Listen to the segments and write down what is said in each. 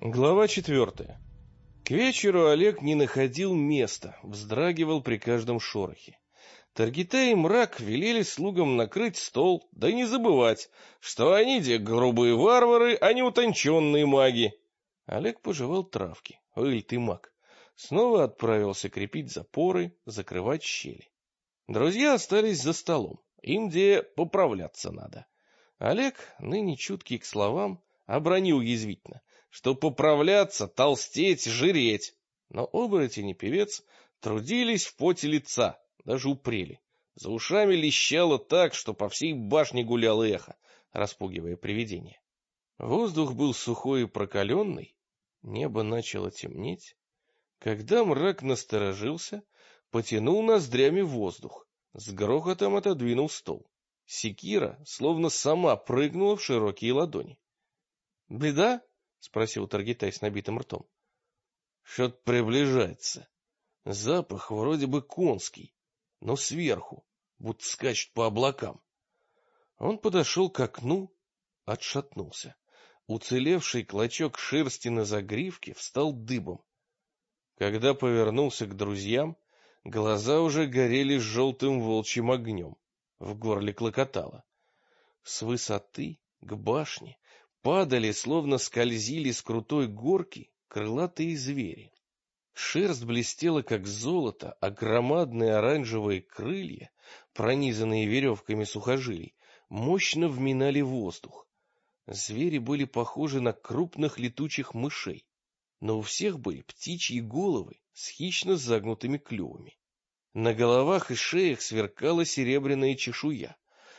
Глава 4. К вечеру Олег не находил места, вздрагивал при каждом шорохе. Таргитай и Мрак велели слугам накрыть стол, да не забывать, что они грубые варвары, а не утонченные маги. Олег пожевал травки. Иль ты маг. Снова отправился крепить запоры, закрывать щели. Друзья остались за столом. Им где поправляться надо. Олег, ныне чуткий к словам, обронил язвительно, что поправляться, толстеть, жиреть. Но оборотень и певец трудились в поте лица, даже упрели. За ушами лещало так, что по всей башне гуляло эхо, распугивая привидения. Воздух был сухой и прокаленный, небо начало темнеть. Когда Мрак насторожился, потянул ноздрями воздух, с грохотом отодвинул стол. Секира словно сама прыгнула в широкие ладони. «Беда?» — спросил Таргитай с набитым ртом. «Что-то приближается. Запах вроде бы конский, но сверху, будто скачет по облакам». Он подошел к окну, отшатнулся. Уцелевший клочок шерсти на загривке встал дыбом. Когда повернулся к друзьям, глаза уже горели желтым волчьим огнем. В горле клокотало. С высоты к башне падали, словно скользили с крутой горки, крылатые звери. Шерсть блестела, как золото, а громадные оранжевые крылья, пронизанные веревками сухожилий, мощно вминали воздух. Звери были похожи на крупных летучих мышей, но у всех были птичьи головы с хищно загнутыми клювами. На головах и шеях сверкала серебряная чешуя.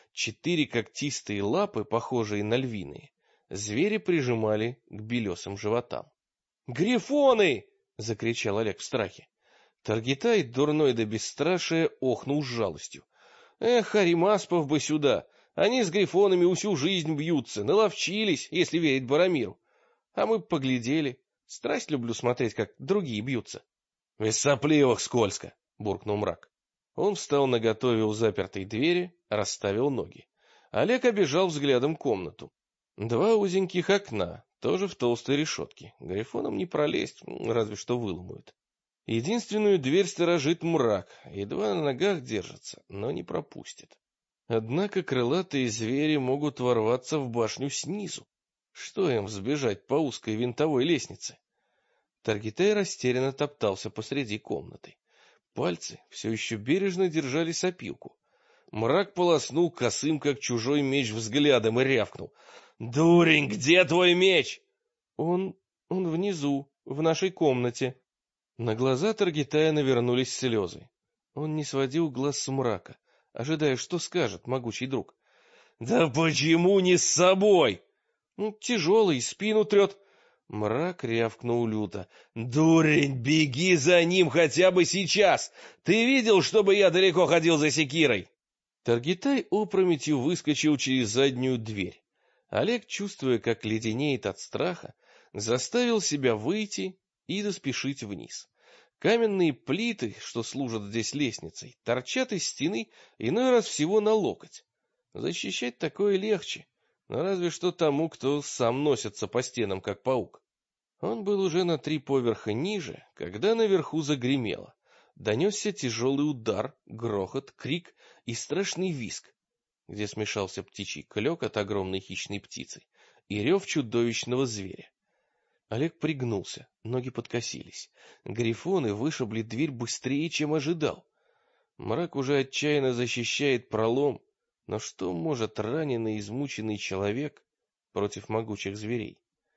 4 когтистые лапы, похожие на львиные, звери прижимали к белесым животам. «Грифоны!» — закричал Олег в страхе. Таргитай, дурной до бесстрашия, охнул с жалостью. «Эх, Аримаспов бы сюда! Они с грифонами всю жизнь бьются, наловчились, если верить Барамиру. А мы поглядели. Страсть люблю смотреть, как другие бьются». «Из сопливых скользко!» — буркнул Мрак. Он встал наготове у запертой двери, расставил ноги. Олег обежал взглядом комнату. 2 узеньких окна, тоже в толстой решетке. Грифоном не пролезть, разве что выломают. Единственную дверь сторожит Мрак, едва на ногах держится, но не пропустит. Однако крылатые звери могут ворваться в башню снизу. Что им взбежать по узкой винтовой лестнице? Таргитай растерянно топтался посреди комнаты. Пальцы все еще бережно держали сопилку. Мрак полоснул косым, как чужой меч, взглядом и рявкнул. «Дурень, где твой меч?» Он внизу, в нашей комнате». На глаза Таргитая навернулись слезы. Он не сводил глаз с Мрака, ожидая, что скажет могучий друг. «Да почему не с собой?» «Тяжелый, спину трет». Мрак рявкнул люто. «Дурень, беги за ним хотя бы сейчас! Ты видел, чтобы я далеко ходил за секирой?» Таргитай опрометью выскочил через заднюю дверь. Олег, чувствуя, как леденеет от страха, заставил себя выйти и доспешить вниз. Каменные плиты, что служат здесь лестницей, торчат из стены иной раз всего на локоть. Защищать такое легче, но разве что тому, кто сам носится по стенам, как паук. Он был уже на 3 поверха ниже, когда наверху загремело. Донесся тяжелый удар, грохот, крик и страшный визг, где смешался птичий клёкот огромной хищной птицы и рев чудовищного зверя. Олег пригнулся, ноги подкосились. Грифоны вышибли дверь быстрее, чем ожидал. Мрак уже отчаянно защищает пролом, но что может раненый, измученный человек против могучих зверей?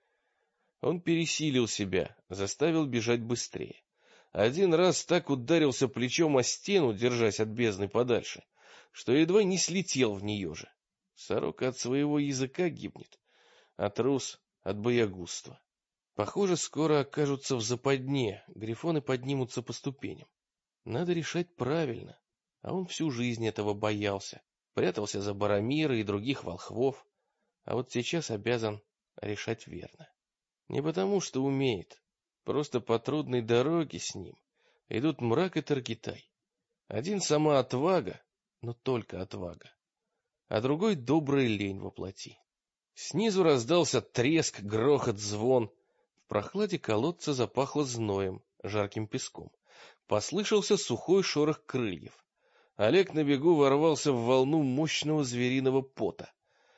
Он пересилил себя, заставил бежать быстрее. Один раз так ударился плечом о стену, держась от бездны подальше, что едва не слетел в нее же. Сорока от своего языка гибнет, а трус от боягузства. Похоже, скоро окажутся в западне, грифоны поднимутся по ступеням. Надо решать правильно, а он всю жизнь этого боялся, прятался за Барамира и других волхвов, а вот сейчас обязан решать верно. Не потому, что умеет, просто по трудной дороге с ним идут Мрак и Таргитай. Один сама отвага, но только отвага, а другой добрая лень во плоти. Снизу раздался треск, грохот, звон. В прохладе колодца запахло зноем, жарким песком. Послышался сухой шорох крыльев. Олег на бегу ворвался в волну мощного звериного пота.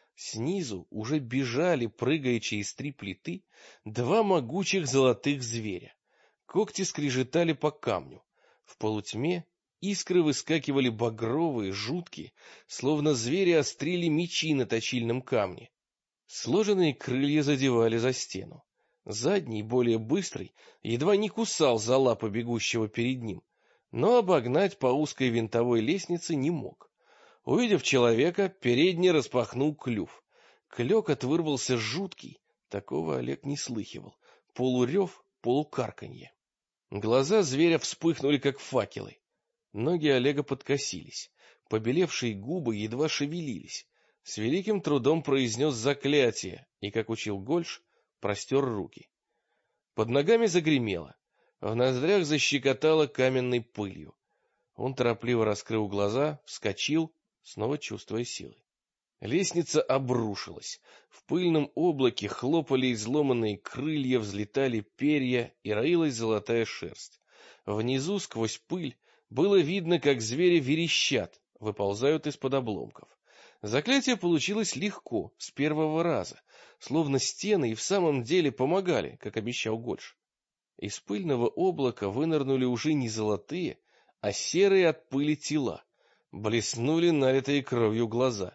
Снизу уже бежали, прыгая через 3 плиты, 2 могучих золотых зверя. Когти скрежетали по камню. В полутьме искры выскакивали багровые, жуткие, словно звери острили мечи на точильном камне. Сложенные крылья задевали за стену. Задний, более быстрый, едва не кусал за лапы бегущего перед ним, но обогнать по узкой винтовой лестнице не мог. Увидев человека, передний распахнул клюв. Клёкот вырвался жуткий, такого Олег не слыхивал, полурев, полукарканье. Глаза зверя вспыхнули, как факелы. Ноги Олега подкосились, побелевшие губы едва шевелились. С великим трудом произнес заклятие и, как учил Гольш, простер руки. Под ногами загремело, в ноздрях защекотало каменной пылью. Он торопливо раскрыл глаза, вскочил, снова чувствуя силы. Лестница обрушилась. В пыльном облаке хлопали изломанные крылья, взлетали перья и роилась золотая шерсть. Внизу, сквозь пыль, было видно, как звери верещат, выползают из-под обломков. Заклятие получилось легко, с первого раза, словно стены и в самом деле помогали, как обещал Гольш. Из пыльного облака вынырнули уже не золотые, а серые от пыли тела. Блеснули налитые кровью глаза.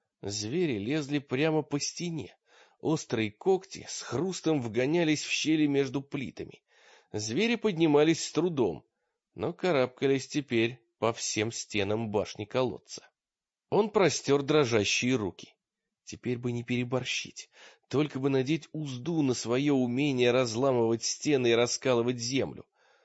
Звери лезли прямо по стене. Острые когти с хрустом вгонялись в щели между плитами. Звери поднимались с трудом, но карабкались теперь по всем стенам башни колодца. Он простер дрожащие руки. Теперь бы не переборщить, только бы надеть узду на свое умение разламывать стены и раскалывать землю.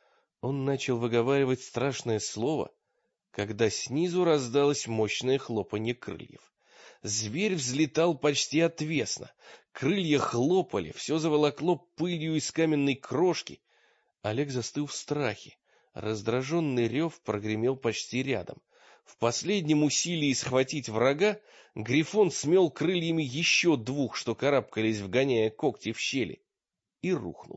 Он начал выговаривать страшное слово, когда снизу раздалось мощное хлопанье крыльев. Зверь взлетал почти отвесно, крылья хлопали, все заволокло пылью из каменной крошки. Олег застыл в страхе, раздраженный рев прогремел почти рядом. В последнем усилии схватить врага Грифон смел крыльями еще 2, что карабкались, вгоняя когти в щели, и рухнул.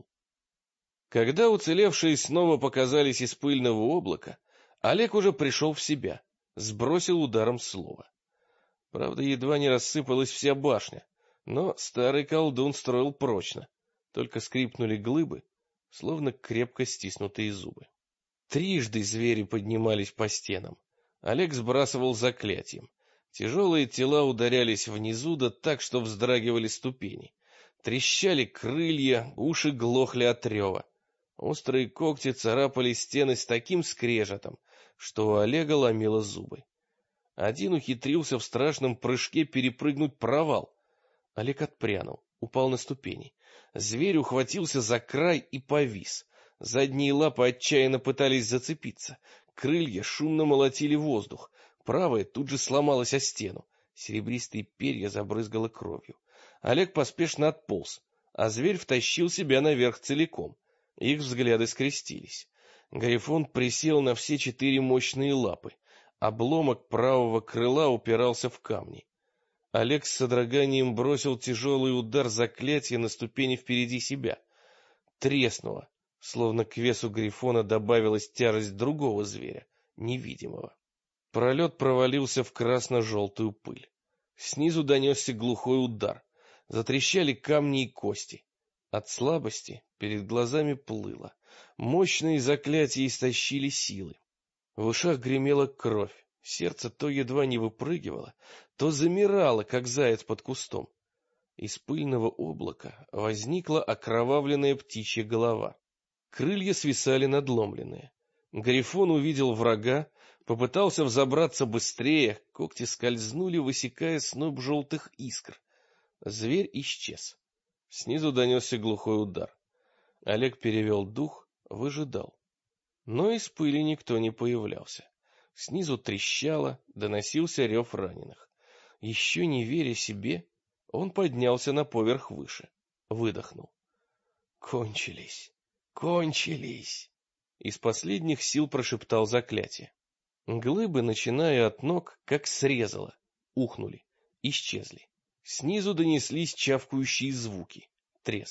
Когда уцелевшие снова показались из пыльного облака, Олег уже пришел в себя, сбросил ударом слово. Правда, едва не рассыпалась вся башня, но старый колдун строил прочно, только скрипнули глыбы, словно крепко стиснутые зубы. Трижды звери поднимались по стенам. Олег сбрасывал заклятием. Тяжелые тела ударялись внизу, да так, что вздрагивали ступени. Трещали крылья, уши глохли от рева. Острые когти царапали стены с таким скрежетом, что у Олега ломило зубы. Один ухитрился в страшном прыжке перепрыгнуть провал. Олег отпрянул, упал на ступени. Зверь ухватился за край и повис. Задние лапы отчаянно пытались зацепиться. Крылья шумно молотили воздух. Правая тут же сломалась о стену. Серебристые перья забрызгало кровью. Олег поспешно отполз, а зверь втащил себя наверх целиком. Их взгляды скрестились. Грифон присел на все 4 мощные лапы. Обломок правого крыла упирался в камни. Олег с содроганием бросил тяжелый удар заклятия на ступени впереди себя. Треснуло, словно к весу Грифона добавилась тяжесть другого зверя, невидимого. Пролет провалился в красно-желтую пыль. Снизу донесся глухой удар. Затрещали камни и кости. От слабости перед глазами плыло. Мощные заклятия истощили силы. В ушах гремела кровь. Сердце то едва не выпрыгивало, то замирало, как заяц под кустом. Из пыльного облака возникла окровавленная птичья голова. Крылья свисали надломленные. Грифон увидел врага, попытался взобраться быстрее, когти скользнули, высекая сноп желтых искр. Зверь исчез. Снизу донесся глухой удар. Олег перевел дух, выжидал. Но из пыли никто не появлялся. Снизу трещало, доносился рев раненых. Еще не веря себе, он поднялся на поверх выше, выдохнул. Кончились, кончились. Из последних сил прошептал заклятие. Глыбы, начиная от ног, как срезало, ухнули, исчезли. Снизу донеслись чавкающие звуки, треск.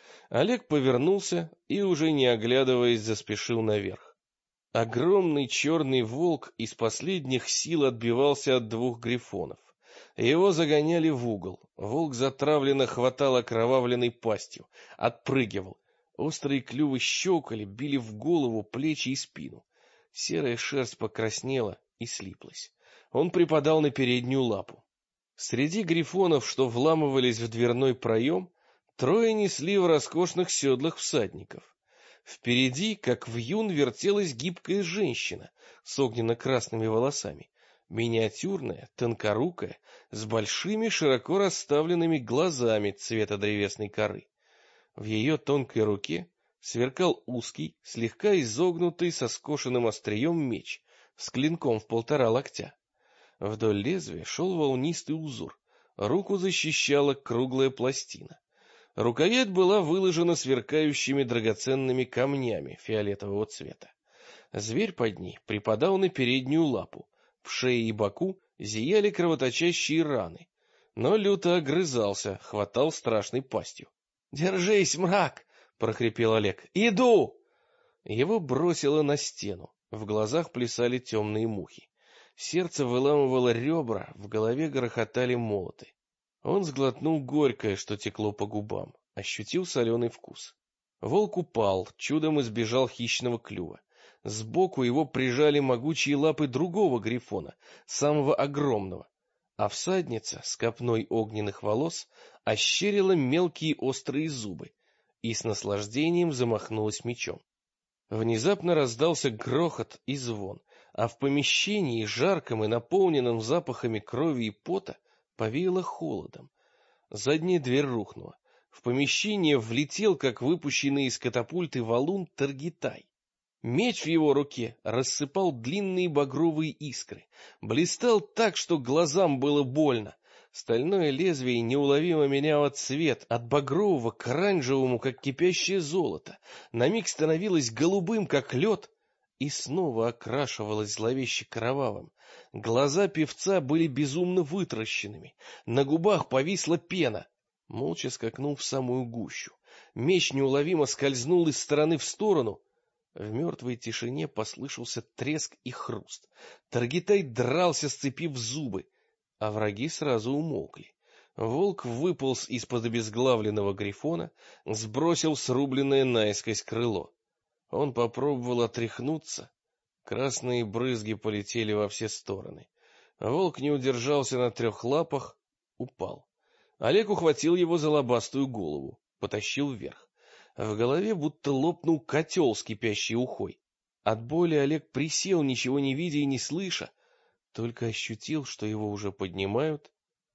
Олег повернулся и, уже не оглядываясь, заспешил наверх. Огромный черный волк из последних сил отбивался от двух грифонов. Его загоняли в угол. Волк затравленно хватал окровавленной пастью, отпрыгивал. Острые клювы щелкали, били в голову, плечи и спину. Серая шерсть покраснела и слиплась. Он припадал на переднюю лапу. Среди грифонов, что вламывались в дверной проем, трое несли в роскошных седлах всадников. Впереди, как вьюн, вертелась гибкая женщина с огненно-красными волосами, миниатюрная, тонкорукая, с большими широко расставленными глазами цвета древесной коры. В ее тонкой руке сверкал узкий, слегка изогнутый со скошенным острием меч с клинком в 1,5 локтя. Вдоль лезвия шел волнистый узор, руку защищала круглая пластина. Рукоять была выложена сверкающими драгоценными камнями фиолетового цвета. Зверь под ней припадал на переднюю лапу, в шее и боку зияли кровоточащие раны, но люто огрызался, хватал страшной пастью. «Держись, мрак!» — прохрипел Олег. «Иду!» Его бросило на стену, в глазах плясали темные мухи. Сердце выламывало ребра, в голове грохотали молоты. Он сглотнул горькое, что текло по губам, ощутил соленый вкус. Волк упал, чудом избежал хищного клюва. Сбоку его прижали могучие лапы другого грифона, самого огромного, а всадница с копной огненных волос ощерила мелкие острые зубы и с наслаждением замахнулась мечом. Внезапно раздался грохот и звон, а в помещении, жарком и наполненном запахами крови и пота, повеяло холодом. Задняя дверь рухнула. В помещение влетел, как выпущенный из катапульты валун, Таргитай. Меч в его руке рассыпал длинные багровые искры, блистал так, что глазам было больно. Стальное лезвие неуловимо меняло цвет от багрового к оранжевому, как кипящее золото, на миг становилось голубым, как лед, и снова окрашивалось зловеще кровавым. Глаза певца были безумно вытаращенными, на губах повисла пена. Молча скакнул в самую гущу. Меч неуловимо скользнул из стороны в сторону. В мертвой тишине послышался треск и хруст. Таргитай дрался, сцепив зубы, а враги сразу умолкли. Волк выполз из-под обезглавленного грифона, сбросил срубленное наискось крыло. Он попробовал отряхнуться. Красные брызги полетели во все стороны. Волк не удержался на 3 лапах, упал. Олег ухватил его за лобастую голову, потащил вверх. В голове будто лопнул котел с кипящей ухой. От боли Олег присел, ничего не видя и не слыша, только ощутил, что его уже поднимают,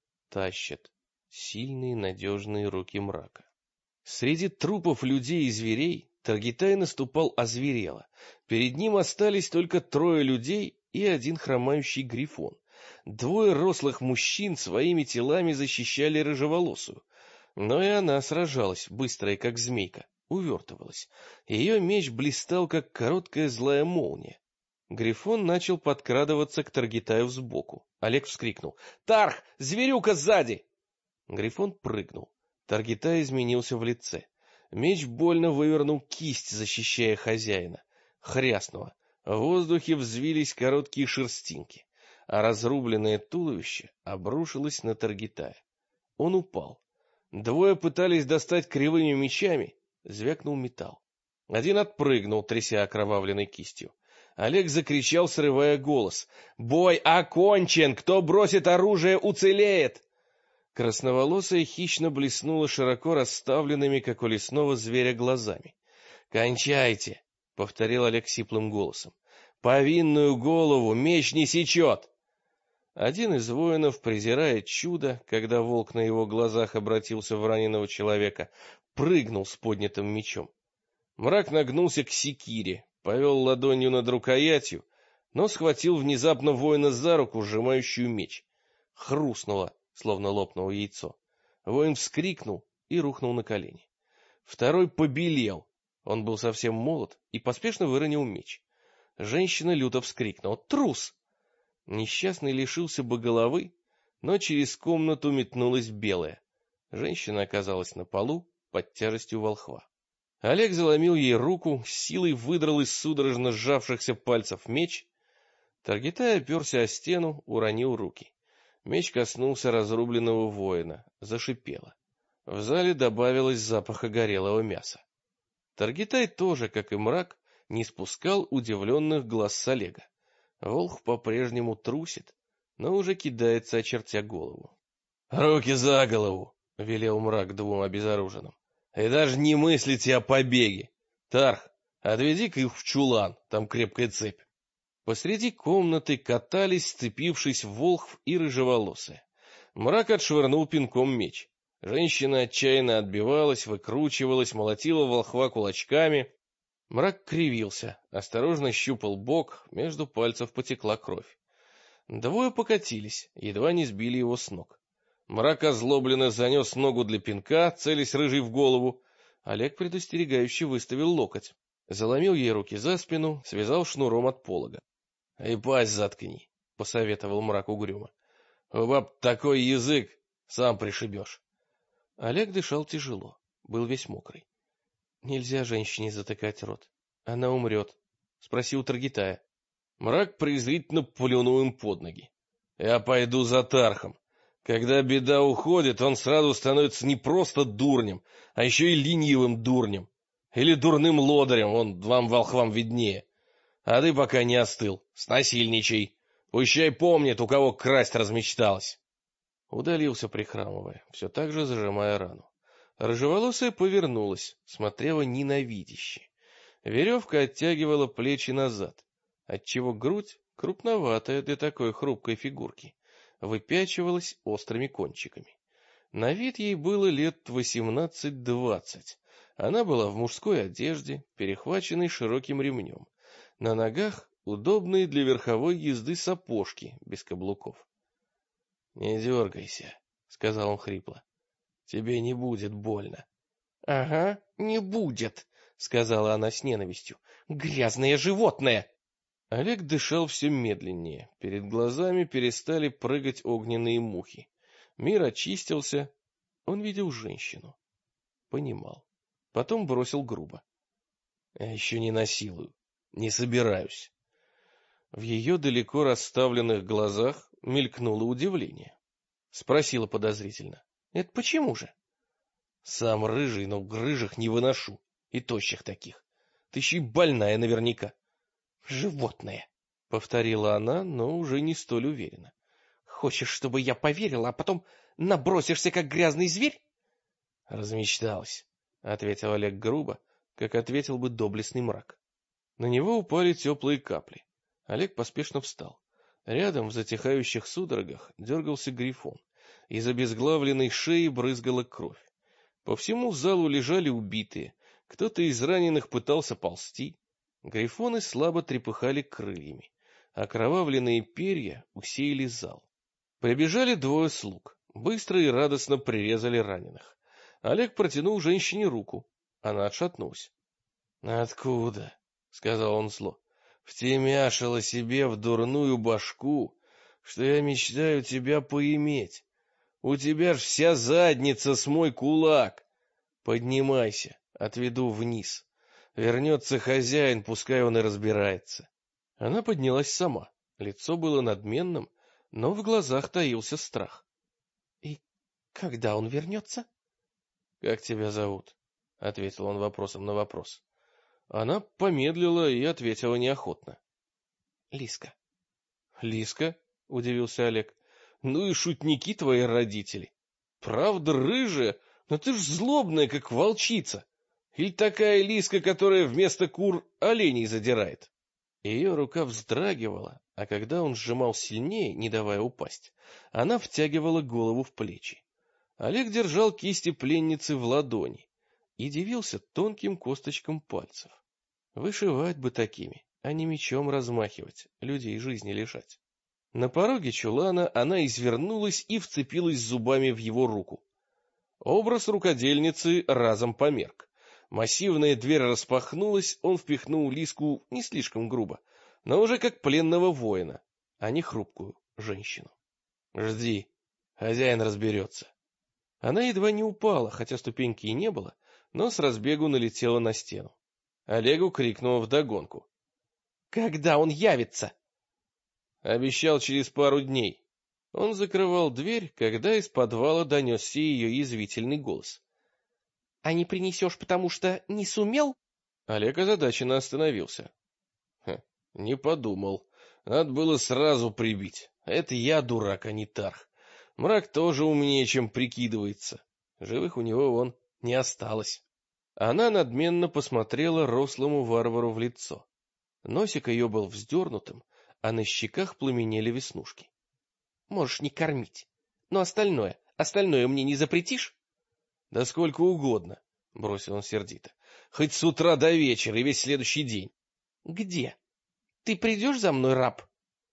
тащат сильные надежные руки мрака. Среди трупов людей и зверей Таргитай наступал озверело. Перед ним остались только 3 людей и 1 хромающий грифон. 2 рослых мужчин своими телами защищали рыжеволосую. Но и она сражалась, быстрая, как змейка, увертывалась. Ее меч блистал, как короткая злая молния. Грифон начал подкрадываться к Таргитаю сбоку. Олег вскрикнул: «Тарх! Зверюка сзади!» Грифон прыгнул. Таргитай изменился в лице. Меч больно вывернул кисть, защищая хозяина. Хряснуло. В воздухе взвились короткие шерстинки, а разрубленное туловище обрушилось на Таргитая. Он упал. 2 пытались достать кривыми мечами, звякнул металл. 1 отпрыгнул, тряся окровавленной кистью. Олег закричал, срывая голос: «Бой окончен! Кто бросит оружие, уцелеет!» Красноволосая хищно блеснула широко расставленными, как у лесного зверя, глазами. «Кончайте!» — повторил Олег сиплым голосом. «Повинную голову меч не сечет!» Один из воинов, презирая чудо, когда волк на его глазах обратился в раненого человека, прыгнул с поднятым мечом. Мрак нагнулся к секире, повел ладонью над рукоятью, но схватил внезапно воина за руку, сжимающую меч. Хрустнуло, словно лопнуло яйцо. Воин вскрикнул и рухнул на колени. Второй побелел, он был совсем молод, и поспешно выронил меч. Женщина люто вскрикнула: «Трус!» Несчастный лишился бы головы, но через комнату метнулась белая. Женщина оказалась на полу, под тяжестью волхва. Олег заломил ей руку, с силой выдрал из судорожно сжавшихся пальцев меч. Таргитай оперся о стену, уронил руки. Меч коснулся разрубленного воина, зашипело. В зале добавилось запаха горелого мяса. Таргитай тоже, как и мрак, не спускал удивленных глаз с Олега. Волх по-прежнему трусит, но уже кидается, очертя голову. — Руки за голову! — велел мрак двум обезоруженным. — И даже не мыслите о побеге. Тарх, отведи-ка их в чулан, там крепкая цепь. Посреди комнаты катались, сцепившись, волхв и рыжеволосая. Мрак отшвырнул пинком меч. Женщина отчаянно отбивалась, выкручивалась, молотила волхва кулачками. Мрак кривился, осторожно щупал бок, между пальцев потекла кровь. Двое покатились, едва не сбили его с ног. Мрак озлобленно занес ногу для пинка, целясь рыжий в голову. Олег предостерегающе выставил локоть. Заломил ей руки за спину, связал шнуром от полога. — И пасть заткни, — посоветовал мрак угрюмо. — У баб такой язык, сам пришибешь. Олег дышал тяжело, был весь мокрый. — Нельзя женщине затыкать рот. Она умрет, — спросил Таргитая. Мрак презрительно плюнул им под ноги. — Я пойду за Тархом. Когда беда уходит, он сразу становится не просто дурнем, а еще и ленивым дурнем. Или дурным лодырем, он вам, волхвам, виднее. А ты пока не остыл, снасильничай. Пущай помнит, у кого красть размечталась. Удалился, прихрамывая, все так же зажимая рану. Рыжеволосая повернулась, смотрела ненавидяще. Веревка оттягивала плечи назад, отчего грудь, крупноватая для такой хрупкой фигурки, выпячивалась острыми кончиками. На вид ей было лет 18-20. Она была в мужской одежде, перехваченной широким ремнем. На ногах удобные для верховой езды сапожки без каблуков. — Не дергайся, — сказал он хрипло. — Тебе не будет больно. — Ага, не будет, — сказала она с ненавистью. — Грязное животное! Олег дышал все медленнее, перед глазами перестали прыгать огненные мухи. Мир очистился, он видел женщину. Понимал. Потом бросил грубо. — А еще не насилую, не собираюсь. В ее далеко расставленных глазах мелькнуло удивление. Спросила подозрительно. — Это почему же? — Сам рыжий, но рыжих не выношу, и тощих таких. Ты еще и больная наверняка. — Животное, — повторила она, но уже не столь уверенно. — Хочешь, чтобы я поверила, а потом набросишься, как грязный зверь? — Размечталась, — ответил Олег грубо, как ответил бы доблестный мрак. На него упали теплые капли. Олег поспешно встал. Рядом в затихающих судорогах дергался Грифон. Из обезглавленной шеи брызгала кровь. По всему залу лежали убитые. Кто-то из раненых пытался ползти. Грифоны слабо трепыхали крыльями. Окровавленные перья усеяли зал. Прибежали двое слуг. Быстро и радостно прирезали раненых. Олег протянул женщине руку. Она отшатнулась. — Откуда? — сказал он зло. — Втемяшила себе в дурную башку, что я мечтаю тебя поиметь. У тебя ж вся задница с мой кулак. Поднимайся, отведу вниз. Вернется хозяин, пускай он и разбирается. Она поднялась сама. Лицо было надменным, но в глазах таился страх. — И когда он вернется? — Как тебя зовут? — ответил он вопросом на вопрос. Она помедлила и ответила неохотно. — Лиска. — Лиска? — удивился Олег. — Ну и шутники твои родители. Правда рыжая, но ты ж злобная, как волчица. Или такая Лиска, которая вместо кур оленей задирает? Ее рука вздрагивала, а когда он сжимал сильнее, не давая упасть, она втягивала голову в плечи. Олег держал кисти пленницы в ладони и дивился тонким косточкам пальцев. Вышивать бы такими, а не мечом размахивать, людей жизни лишать. На пороге чулана она извернулась и вцепилась зубами в его руку. Образ рукодельницы разом померк. Массивная дверь распахнулась, он впихнул Лиску не слишком грубо, но уже как пленного воина, а не хрупкую женщину. — Жди, хозяин разберется. Она едва не упала, хотя ступеньки и не было, но с разбегу налетела на стену. Олегу крикнула вдогонку: «Когда он явится?» Обещал через пару дней. Он закрывал дверь, когда из подвала донесся ее язвительный голос. «А не принесешь, потому что не сумел?» Олег озадаченно остановился. Не подумал. Надо было сразу прибить. Это я дурак, а не Тарх. Мрак тоже умнее, чем прикидывается. Живых у него вон не осталось. Она надменно посмотрела рослому варвару в лицо. Носик ее был вздернутым, а на щеках пламенели веснушки. Можешь не кормить, но остальное мне не запретишь? Да сколько угодно, бросил он сердито. Хоть с утра до вечера и весь следующий день. Где? Ты придешь за мной, раб?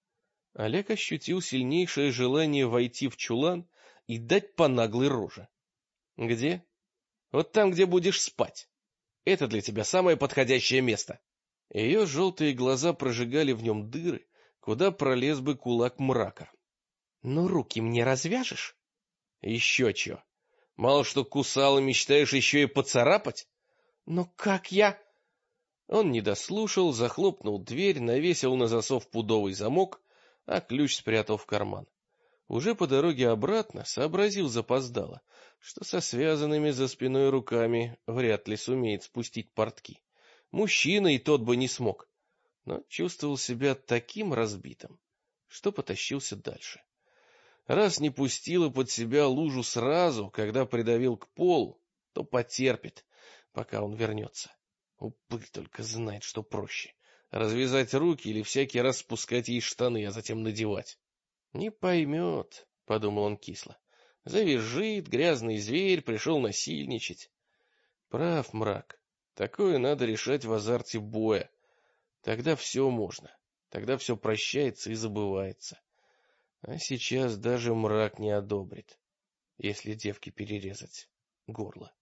Олег ощутил сильнейшее желание войти в чулан и дать по наглой роже. Где? Вот там, где будешь спать. Это для тебя самое подходящее место. Ее желтые глаза прожигали в нем дыры, куда пролез бы кулак мрака. Ну, руки мне развяжешь? Еще чего. Мало что кусал и мечтаешь еще и поцарапать? Но как я... Он не дослушал, захлопнул дверь, навесил на засов пудовый замок, а ключ спрятал в карман. Уже по дороге обратно сообразил запоздало, что со связанными за спиной руками вряд ли сумеет спустить портки. Мужчина и тот бы не смог, но чувствовал себя таким разбитым, что потащился дальше. Раз не пустила под себя лужу сразу, когда придавил к полу, то потерпит, пока он вернется. Упырь только знает, что проще — развязать руки или всякий раз спускать ей штаны, а затем надевать. Не поймет, — подумал он кисло. Завизжит, грязный зверь, пришел насильничать. Прав мрак. Такое надо решать в азарте боя. Тогда все можно. Тогда все прощается и забывается. А сейчас даже мрак не одобрит, если девке перерезать горло.